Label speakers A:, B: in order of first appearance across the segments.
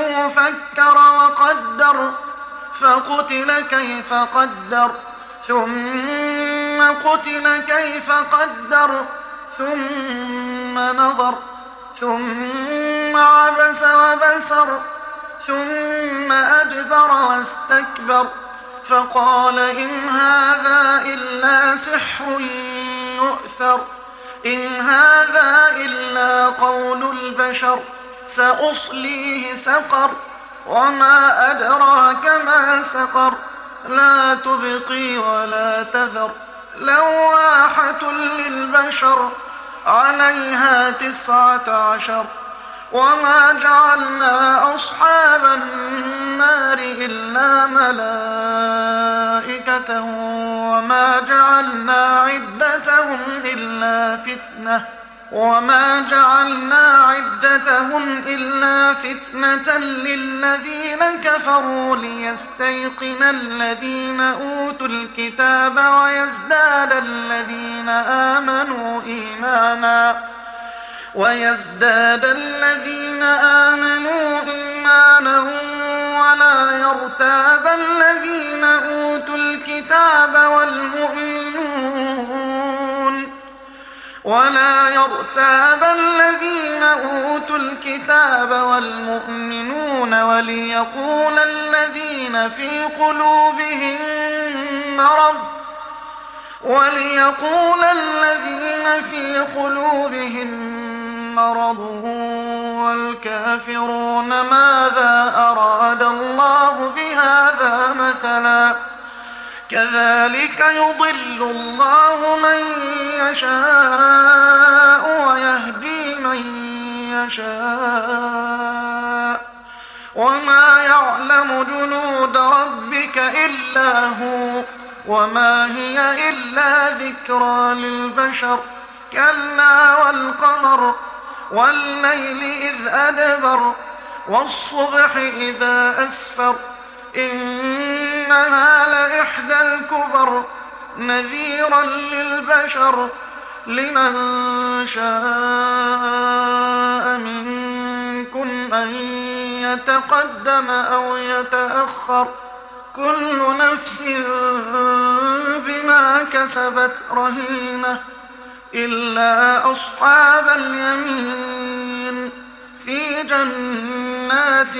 A: إنه فكر وقدر فقتل كيف قدر ثم قتل كيف قدر ثم نظر ثم عبس وبسر ثم أدبر واستكبر فقال إن هذا إلا سحر يؤثر إن هذا إلا قول البشر سأصليه سقر وما أدراك ما سقر لا تبقي ولا تذر لواحة للبشر عليها 19 وما جعلنا أصحاب النار إلا ملائكة وما جعلنا عدتهم إلا فتنة للذين كفروا ليستيقن الذين أوتوا الكتاب ويزداد الذين آمنوا إيمانا ولا يرتاب الذين أوتوا الكتاب والمؤمنون وليقول الذين في قلوبهم مرض والكافرون ماذا أراد الله بهذا مثلا كذلك يضل الله من يشاء ويهدي من يشاء وما يعلم جنود ربك إلا هو وما هي إلا ذكرى للبشر كلا والقمر والليل إذ أدبر والصبح إذا أسفر إنها لإحدى الكبر نذيرا للبشر لمن شاء منكم أن يتقدم أو يتأخر كل نفس بما كسبت رهينة إلا أصحاب اليمين في جنات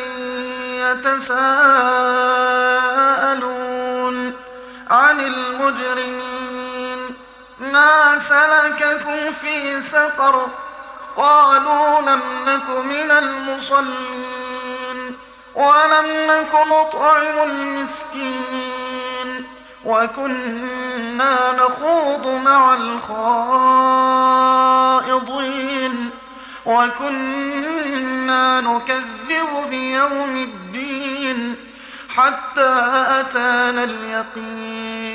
A: يتساءلون عن المجرمين ما سلككم في سقر قالوا لم نك من المصلين ولم نك نطعم المسكين وكنا نخوض مع الخائضين وكنا نكذب بيوم الدين حتى أتانا اليقين